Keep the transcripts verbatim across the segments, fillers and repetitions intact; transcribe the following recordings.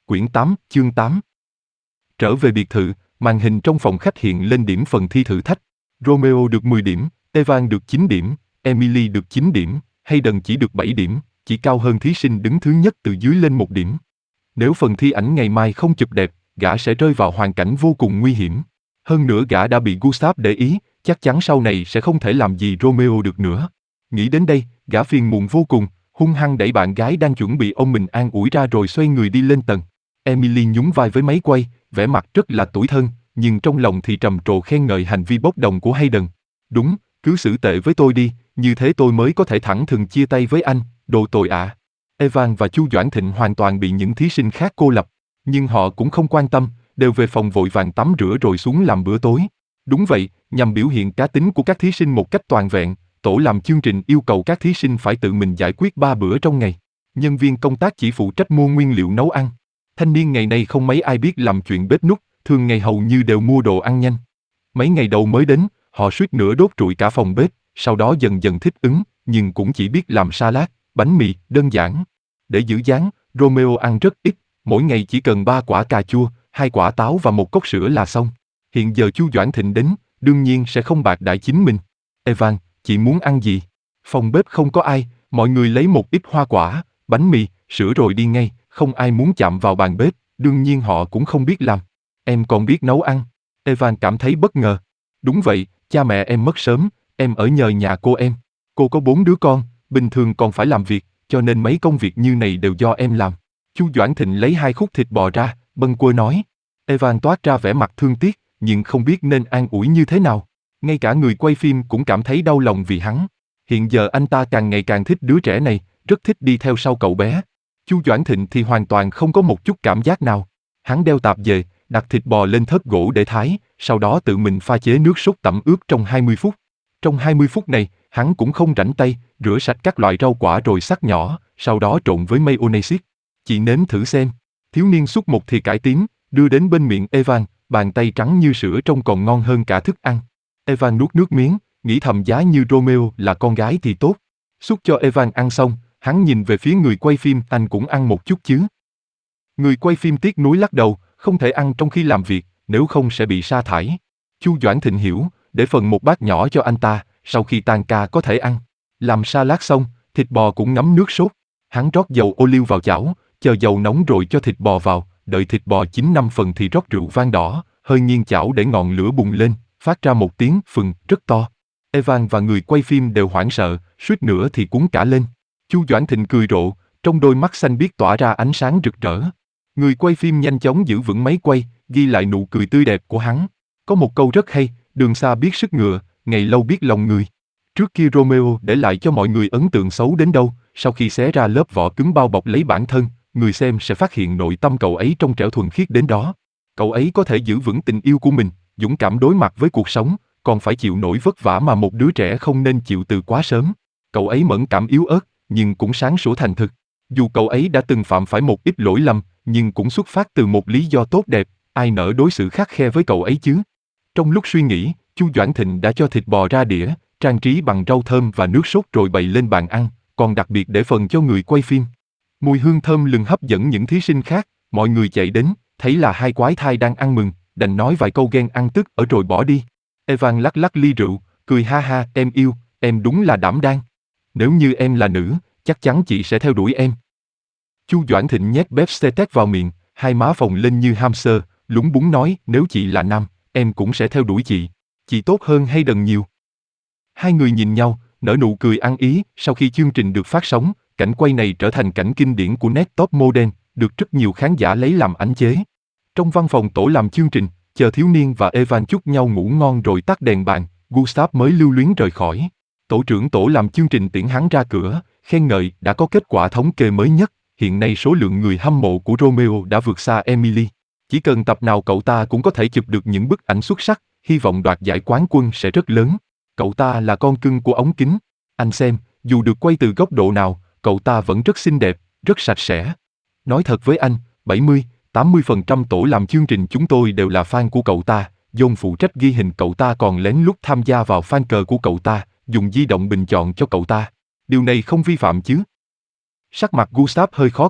Quyển tám, chương tám. Trở về biệt thự, màn hình trong phòng khách hiện lên điểm phần thi thử thách. Romeo được mười điểm, Evan được chín điểm, Emily được chín điểm, Hayden chỉ được bảy điểm, chỉ cao hơn thí sinh đứng thứ nhất từ dưới lên một điểm. Nếu phần thi ảnh ngày mai không chụp đẹp, gã sẽ rơi vào hoàn cảnh vô cùng nguy hiểm. Hơn nữa gã đã bị Gustav để ý, chắc chắn sau này sẽ không thể làm gì Romeo được nữa. Nghĩ đến đây, gã phiền muộn vô cùng, hung hăng đẩy bạn gái đang chuẩn bị ôm mình an ủi ra rồi xoay người đi lên tầng. Emily nhún vai với máy quay, vẻ mặt rất là tủi thân, nhưng trong lòng thì trầm trồ khen ngợi hành vi bốc đồng của Hayden. Đúng, cứ xử tệ với tôi đi, như thế tôi mới có thể thẳng thừng chia tay với anh, đồ tồi ạ. À. Evan và Chu Doãn Thịnh hoàn toàn bị những thí sinh khác cô lập, nhưng họ cũng không quan tâm, đều về phòng vội vàng tắm rửa rồi xuống làm bữa tối. Đúng vậy, nhằm biểu hiện cá tính của các thí sinh một cách toàn vẹn, tổ làm chương trình yêu cầu các thí sinh phải tự mình giải quyết ba bữa trong ngày. Nhân viên công tác chỉ phụ trách mua nguyên liệu nấu ăn. Thanh niên ngày nay không mấy ai biết làm chuyện bếp núc, thường ngày hầu như đều mua đồ ăn nhanh. Mấy ngày đầu mới đến, họ suýt nữa đốt trụi cả phòng bếp, sau đó dần dần thích ứng, nhưng cũng chỉ biết làm salad, bánh mì, đơn giản. Để giữ dáng, Romeo ăn rất ít, mỗi ngày chỉ cần ba quả cà chua, hai quả táo và một cốc sữa là xong. Hiện giờ Chu Doãn Thịnh đến, đương nhiên sẽ không bạc đãi chính mình. Evan, chị muốn ăn gì? Phòng bếp không có ai, mọi người lấy một ít hoa quả, bánh mì, sữa rồi đi ngay, không ai muốn chạm vào bàn bếp, đương nhiên họ cũng không biết làm. Em còn biết nấu ăn? Evan cảm thấy bất ngờ. Đúng vậy, cha mẹ em mất sớm, em ở nhờ nhà cô em. Cô có bốn đứa con, bình thường còn phải làm việc, cho nên mấy công việc như này đều do em làm. Chu Doãn Thịnh lấy hai khúc thịt bò ra, bâng quơ nói. Evan toát ra vẻ mặt thương tiếc, nhưng không biết nên an ủi như thế nào. Ngay cả người quay phim cũng cảm thấy đau lòng vì hắn. Hiện giờ anh ta càng ngày càng thích đứa trẻ này, rất thích đi theo sau cậu bé. Chu Doãn Thịnh thì hoàn toàn không có một chút cảm giác nào. Hắn đeo tạp về, đặt thịt bò lên thớt gỗ để thái, sau đó tự mình pha chế nước sốt tẩm ướp trong hai mươi phút. Trong hai mươi phút này, hắn cũng không rảnh tay, rửa sạch các loại rau quả rồi sắc nhỏ, sau đó trộn với mayonnaise. Chị nếm thử xem. Thiếu niên xúc một thìa cải tím, đưa đến bên miệng Evan, bàn tay trắng như sữa trông còn ngon hơn cả thức ăn. Evan nuốt nước miếng, nghĩ thầm giá như Romeo là con gái thì tốt. Xúc cho Evan ăn xong, hắn nhìn về phía người quay phim, anh cũng ăn một chút chứ. Người quay phim tiếc nuối lắc đầu, không thể ăn trong khi làm việc, nếu không sẽ bị sa thải. Chu Doãn Thịnh hiểu, để phần một bát nhỏ cho anh ta, sau khi tan ca có thể ăn. Làm salad xong, thịt bò cũng ngấm nước sốt. Hắn rót dầu ô liu vào chảo, chờ dầu nóng rồi cho thịt bò vào, đợi thịt bò chín năm phần thì rót rượu vang đỏ, hơi nghiêng chảo để ngọn lửa bùng lên, phát ra một tiếng phừng rất to. Evan và người quay phim đều hoảng sợ, suýt nữa thì cuốn cả lên. Chu Doãn Thịnh cười rộ, trong đôi mắt xanh biếc tỏa ra ánh sáng rực rỡ. Người quay phim nhanh chóng giữ vững máy quay, ghi lại nụ cười tươi đẹp của hắn. Có một câu rất hay, đường xa biết sức ngựa, ngày lâu biết lòng người. Trước kia Romeo để lại cho mọi người ấn tượng xấu đến đâu, sau khi xé ra lớp vỏ cứng bao bọc lấy bản thân, người xem sẽ phát hiện nội tâm cậu ấy trong trẻo thuần khiết đến đó. Cậu ấy có thể giữ vững tình yêu của mình, dũng cảm đối mặt với cuộc sống, còn phải chịu nỗi vất vả mà một đứa trẻ không nên chịu từ quá sớm. Cậu ấy mẫn cảm yếu ớt, nhưng cũng sáng sủa thành thực. Dù cậu ấy đã từng phạm phải một ít lỗi lầm, nhưng cũng xuất phát từ một lý do tốt đẹp, ai nỡ đối xử khắt khe với cậu ấy chứ. Trong lúc suy nghĩ, Chu Doãn Thịnh đã cho thịt bò ra đĩa, trang trí bằng rau thơm và nước sốt rồi bày lên bàn ăn, còn đặc biệt để phần cho người quay phim. Mùi hương thơm lừng hấp dẫn những thí sinh khác, mọi người chạy đến, thấy là hai quái thai đang ăn mừng, đành nói vài câu ghen ăn tức ở rồi bỏ đi. Evan lắc lắc ly rượu, cười ha ha, em yêu, em đúng là đảm đang. Nếu như em là nữ, chắc chắn chị sẽ theo đuổi em. Chu Doãn Thịnh nhét bếp steak vào miệng, hai má phồng lên như hamster, lúng búng nói, nếu chị là nam, em cũng sẽ theo đuổi chị. Chị tốt hơn Hayden nhiều. Hai người nhìn nhau, nở nụ cười ăn ý. Sau khi chương trình được phát sóng, cảnh quay này trở thành cảnh kinh điển của nét top model, được rất nhiều khán giả lấy làm ảnh chế. Trong văn phòng tổ làm chương trình, chờ thiếu niên và Evan chúc nhau ngủ ngon rồi tắt đèn bàn, Gustav mới lưu luyến rời khỏi. Tổ trưởng tổ làm chương trình tiễn hắn ra cửa, khen ngợi đã có kết quả thống kê mới nhất. Hiện nay số lượng người hâm mộ của Romeo đã vượt xa Emily. Chỉ cần tập nào cậu ta cũng có thể chụp được những bức ảnh xuất sắc, hy vọng đoạt giải quán quân sẽ rất lớn. Cậu ta là con cưng của ống kính. Anh xem, dù được quay từ góc độ nào, cậu ta vẫn rất xinh đẹp, rất sạch sẽ. Nói thật với anh, bảy mươi, tám mươi phần trăm tổ làm chương trình chúng tôi đều là fan của cậu ta. John phụ trách ghi hình cậu ta còn lén lút tham gia vào fan cờ của cậu ta, dùng di động bình chọn cho cậu ta. Điều này không vi phạm chứ? Sắc mặt Gustav hơi khó coi,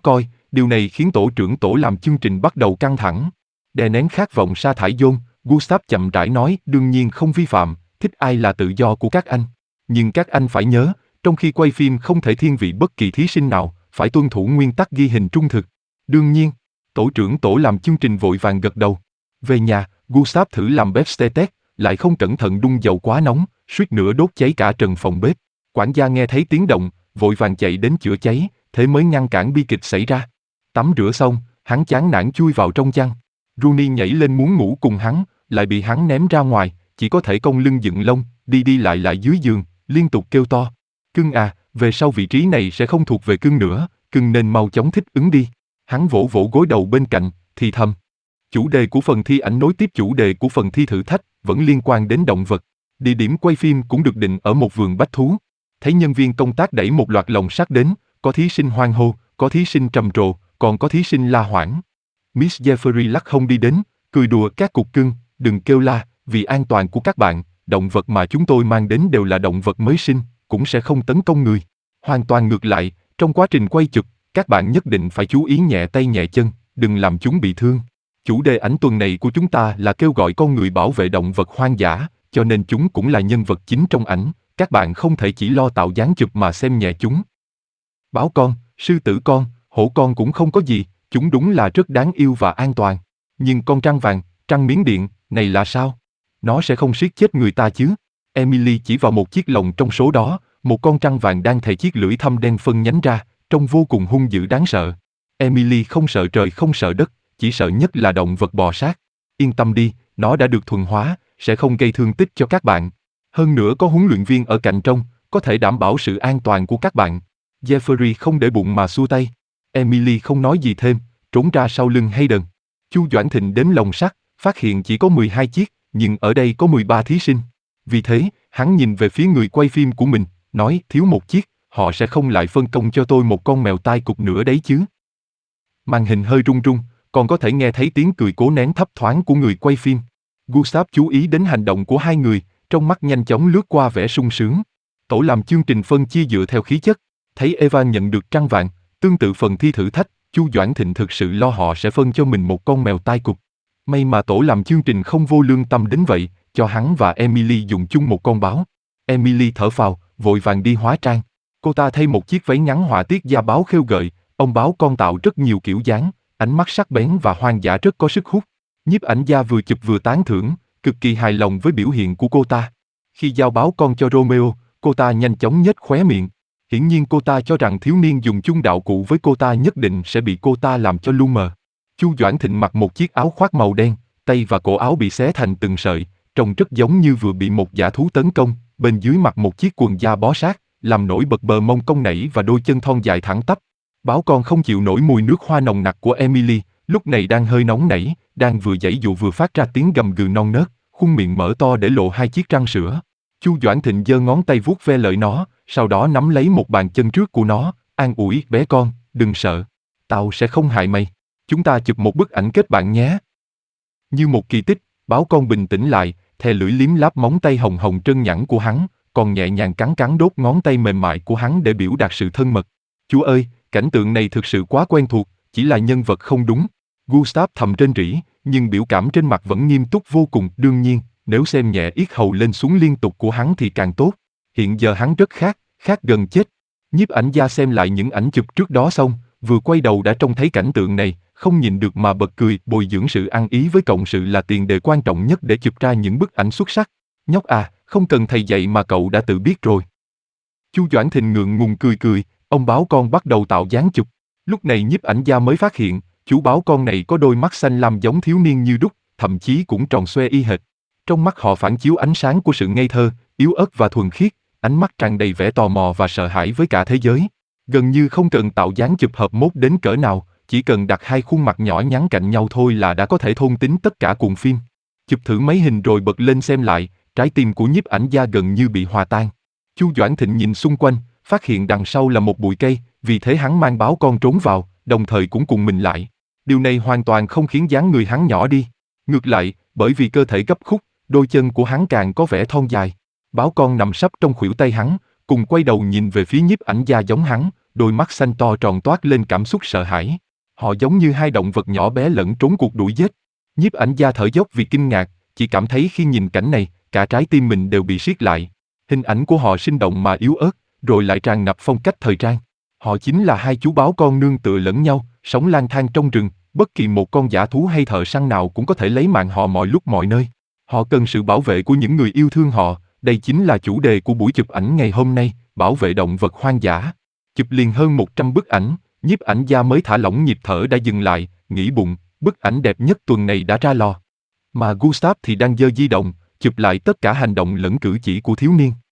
Điều này khiến tổ trưởng tổ làm chương trình bắt đầu căng thẳng. Đè nén khát vọng sa thải John, Gustav chậm rãi nói, đương nhiên không vi phạm, thích ai là tự do của các anh. Nhưng các anh phải nhớ, trong khi quay phim không thể thiên vị bất kỳ thí sinh nào, phải tuân thủ nguyên tắc ghi hình trung thực. Đương nhiên, tổ trưởng tổ làm chương trình vội vàng gật đầu. Về nhà, Gustav thử làm bếp steak, lại không cẩn thận đun dầu quá nóng, suýt nữa đốt cháy cả trần phòng bếp. Quản gia nghe thấy tiếng động, vội vàng chạy đến chữa cháy, thế mới ngăn cản bi kịch xảy ra. Tắm rửa xong, hắn chán nản chui vào trong chăn. Rooney nhảy lên muốn ngủ cùng hắn, lại bị hắn ném ra ngoài, chỉ có thể cong lưng dựng lông, đi đi lại lại dưới giường, liên tục kêu to. Cưng à, về sau vị trí này sẽ không thuộc về cưng nữa, cưng nên mau chóng thích ứng đi. Hắn vỗ vỗ gối đầu bên cạnh, thì thầm. Chủ đề của phần thi ảnh nối tiếp chủ đề của phần thi thử thách, vẫn liên quan đến động vật. Địa điểm quay phim cũng được định ở một vườn bách thú. Thấy nhân viên công tác đẩy một loạt lồng sắt đến, có thí sinh hoan hô, có thí sinh trầm trồ, còn có thí sinh la hoảng. Miss Jeffrey lắc không đi đến, cười đùa các cục cưng, đừng kêu la, vì an toàn của các bạn, động vật mà chúng tôi mang đến đều là động vật mới sinh, cũng sẽ không tấn công người. Hoàn toàn ngược lại, trong quá trình quay chụp, các bạn nhất định phải chú ý nhẹ tay nhẹ chân, đừng làm chúng bị thương. Chủ đề ảnh tuần này của chúng ta là kêu gọi con người bảo vệ động vật hoang dã, cho nên chúng cũng là nhân vật chính trong ảnh, các bạn không thể chỉ lo tạo dáng chụp mà xem nhẹ chúng. Báo con, sư tử con, hổ con cũng không có gì, chúng đúng là rất đáng yêu và an toàn. Nhưng con trăng vàng, trăng miến điện, này là sao? Nó sẽ không siết chết người ta chứ? Emily chỉ vào một chiếc lồng trong số đó, một con trăng vàng đang thè chiếc lưỡi thâm đen phân nhánh ra, trông vô cùng hung dữ đáng sợ. Emily không sợ trời không sợ đất, chỉ sợ nhất là động vật bò sát. Yên tâm đi, nó đã được thuần hóa, sẽ không gây thương tích cho các bạn. Hơn nữa có huấn luyện viên ở cạnh trông, có thể đảm bảo sự an toàn của các bạn. Jeffrey không để bụng mà xua tay. Emily không nói gì thêm, trốn ra sau lưng Hayden. Chu Doãn Thịnh đếm lồng sắt, phát hiện chỉ có mười hai chiếc, nhưng ở đây có mười ba thí sinh. Vì thế, hắn nhìn về phía người quay phim của mình, nói thiếu một chiếc, họ sẽ không lại phân công cho tôi một con mèo tai cụp nữa đấy chứ. Màn hình hơi rung rung, còn có thể nghe thấy tiếng cười cố nén thấp thoáng của người quay phim. Gustav chú ý đến hành động của hai người, trong mắt nhanh chóng lướt qua vẻ sung sướng. Tổ làm chương trình phân chia dựa theo khí chất, thấy Eva nhận được trăng vàng, tương tự phần thi thử thách, Chu Doãn Thịnh thực sự lo họ sẽ phân cho mình một con mèo tai cụp. May mà tổ làm chương trình không vô lương tâm đến vậy, cho hắn và Emily dùng chung một con báo. Emily thở phào, vội vàng đi hóa trang. Cô ta thay một chiếc váy ngắn họa tiết da báo khêu gợi, ông báo con tạo rất nhiều kiểu dáng, ánh mắt sắc bén và hoang dã rất có sức hút. Nhiếp ảnh gia vừa chụp vừa tán thưởng, cực kỳ hài lòng với biểu hiện của cô ta. Khi giao báo con cho Romeo, cô ta nhanh chóng nhếch khóe miệng. Hiển nhiên cô ta cho rằng thiếu niên dùng chung đạo cụ với cô ta nhất định sẽ bị cô ta làm cho lu mờ. Chu Doãn Thịnh mặc một chiếc áo khoác màu đen, tay và cổ áo bị xé thành từng sợi, trông rất giống như vừa bị một dã thú tấn công, bên dưới mặc một chiếc quần da bó sát, làm nổi bật bờ mông cong nảy và đôi chân thon dài thẳng tắp. Báo con không chịu nổi mùi nước hoa nồng nặc của Emily, lúc này đang hơi nóng nảy, đang vừa giãy dụ vừa phát ra tiếng gầm gừ non nớt, khuôn miệng mở to để lộ hai chiếc răng sữa. Chu Doãn Thịnh giơ ngón tay vuốt ve lợi nó, sau đó nắm lấy một bàn chân trước của nó, an ủi, bé con, đừng sợ. Tao sẽ không hại mày. Chúng ta chụp một bức ảnh kết bạn nhé. Như một kỳ tích, báo con bình tĩnh lại, thè lưỡi liếm láp móng tay hồng hồng trơn nhẵn của hắn, còn nhẹ nhàng cắn cắn đốt ngón tay mềm mại của hắn để biểu đạt sự thân mật. Chú ơi, cảnh tượng này thực sự quá quen thuộc, chỉ là nhân vật không đúng. Gustav thầm rên rỉ, nhưng biểu cảm trên mặt vẫn nghiêm túc vô cùng. Đương nhiên, nếu xem nhẹ yết hầu lên xuống liên tục của hắn thì càng tốt. Hiện giờ hắn rất khát, khát gần chết. Nhiếp ảnh gia xem lại những ảnh chụp trước đó xong, vừa quay đầu đã trông thấy cảnh tượng này, không nhìn được mà bật cười. Bồi dưỡng sự ăn ý với cộng sự là tiền đề quan trọng nhất để chụp ra những bức ảnh xuất sắc. Nhóc à, không cần thầy dạy mà cậu đã tự biết rồi. Chu Doãn Thịnh ngượng ngùng cười cười, ông báo con bắt đầu tạo dáng chụp. Lúc này nhiếp ảnh gia mới phát hiện, chú báo con này có đôi mắt xanh lam giống thiếu niên như đúc, thậm chí cũng tròn xoe y hệt. Trong mắt họ phản chiếu ánh sáng của sự ngây thơ, yếu ớt và thuần khiết, ánh mắt tràn đầy vẻ tò mò và sợ hãi với cả thế giới. Gần như không cần tạo dáng chụp hợp mốt đến cỡ nào, chỉ cần đặt hai khuôn mặt nhỏ nhắn cạnh nhau thôi là đã có thể thôn tính tất cả cuộn phim. Chụp thử mấy hình rồi bật lên xem lại, trái tim của nhiếp ảnh gia gần như bị hòa tan. Chu Doãn Thịnh nhìn xung quanh, phát hiện đằng sau là một bụi cây, vì thế hắn mang báo con trốn vào, đồng thời cũng cùng mình lại. Điều này hoàn toàn không khiến dáng người hắn nhỏ đi. Ngược lại, bởi vì cơ thể gấp khúc, đôi chân của hắn càng có vẻ thon dài. Báo con nằm sấp trong khuỷu tay hắn, cùng quay đầu nhìn về phía nhiếp ảnh gia giống hắn, đôi mắt xanh to tròn toát lên cảm xúc sợ hãi. Họ giống như hai động vật nhỏ bé lẫn trốn cuộc đuổi giết. Nhiếp ảnh gia thở dốc vì kinh ngạc, chỉ cảm thấy khi nhìn cảnh này, cả trái tim mình đều bị siết lại. Hình ảnh của họ sinh động mà yếu ớt, rồi lại tràn ngập phong cách thời trang. Họ chính là hai chú báo con nương tựa lẫn nhau, sống lang thang trong rừng, bất kỳ một con dã thú hay thợ săn nào cũng có thể lấy mạng họ mọi lúc mọi nơi. Họ cần sự bảo vệ của những người yêu thương họ, đây chính là chủ đề của buổi chụp ảnh ngày hôm nay, bảo vệ động vật hoang dã. Chụp liền hơn một trăm bức ảnh, nhiếp ảnh gia mới thả lỏng nhịp thở đã dừng lại, nghĩ bụng, bức ảnh đẹp nhất tuần này đã ra lò. Mà Gustav thì đang giơ di động, chụp lại tất cả hành động lẫn cử chỉ của thiếu niên.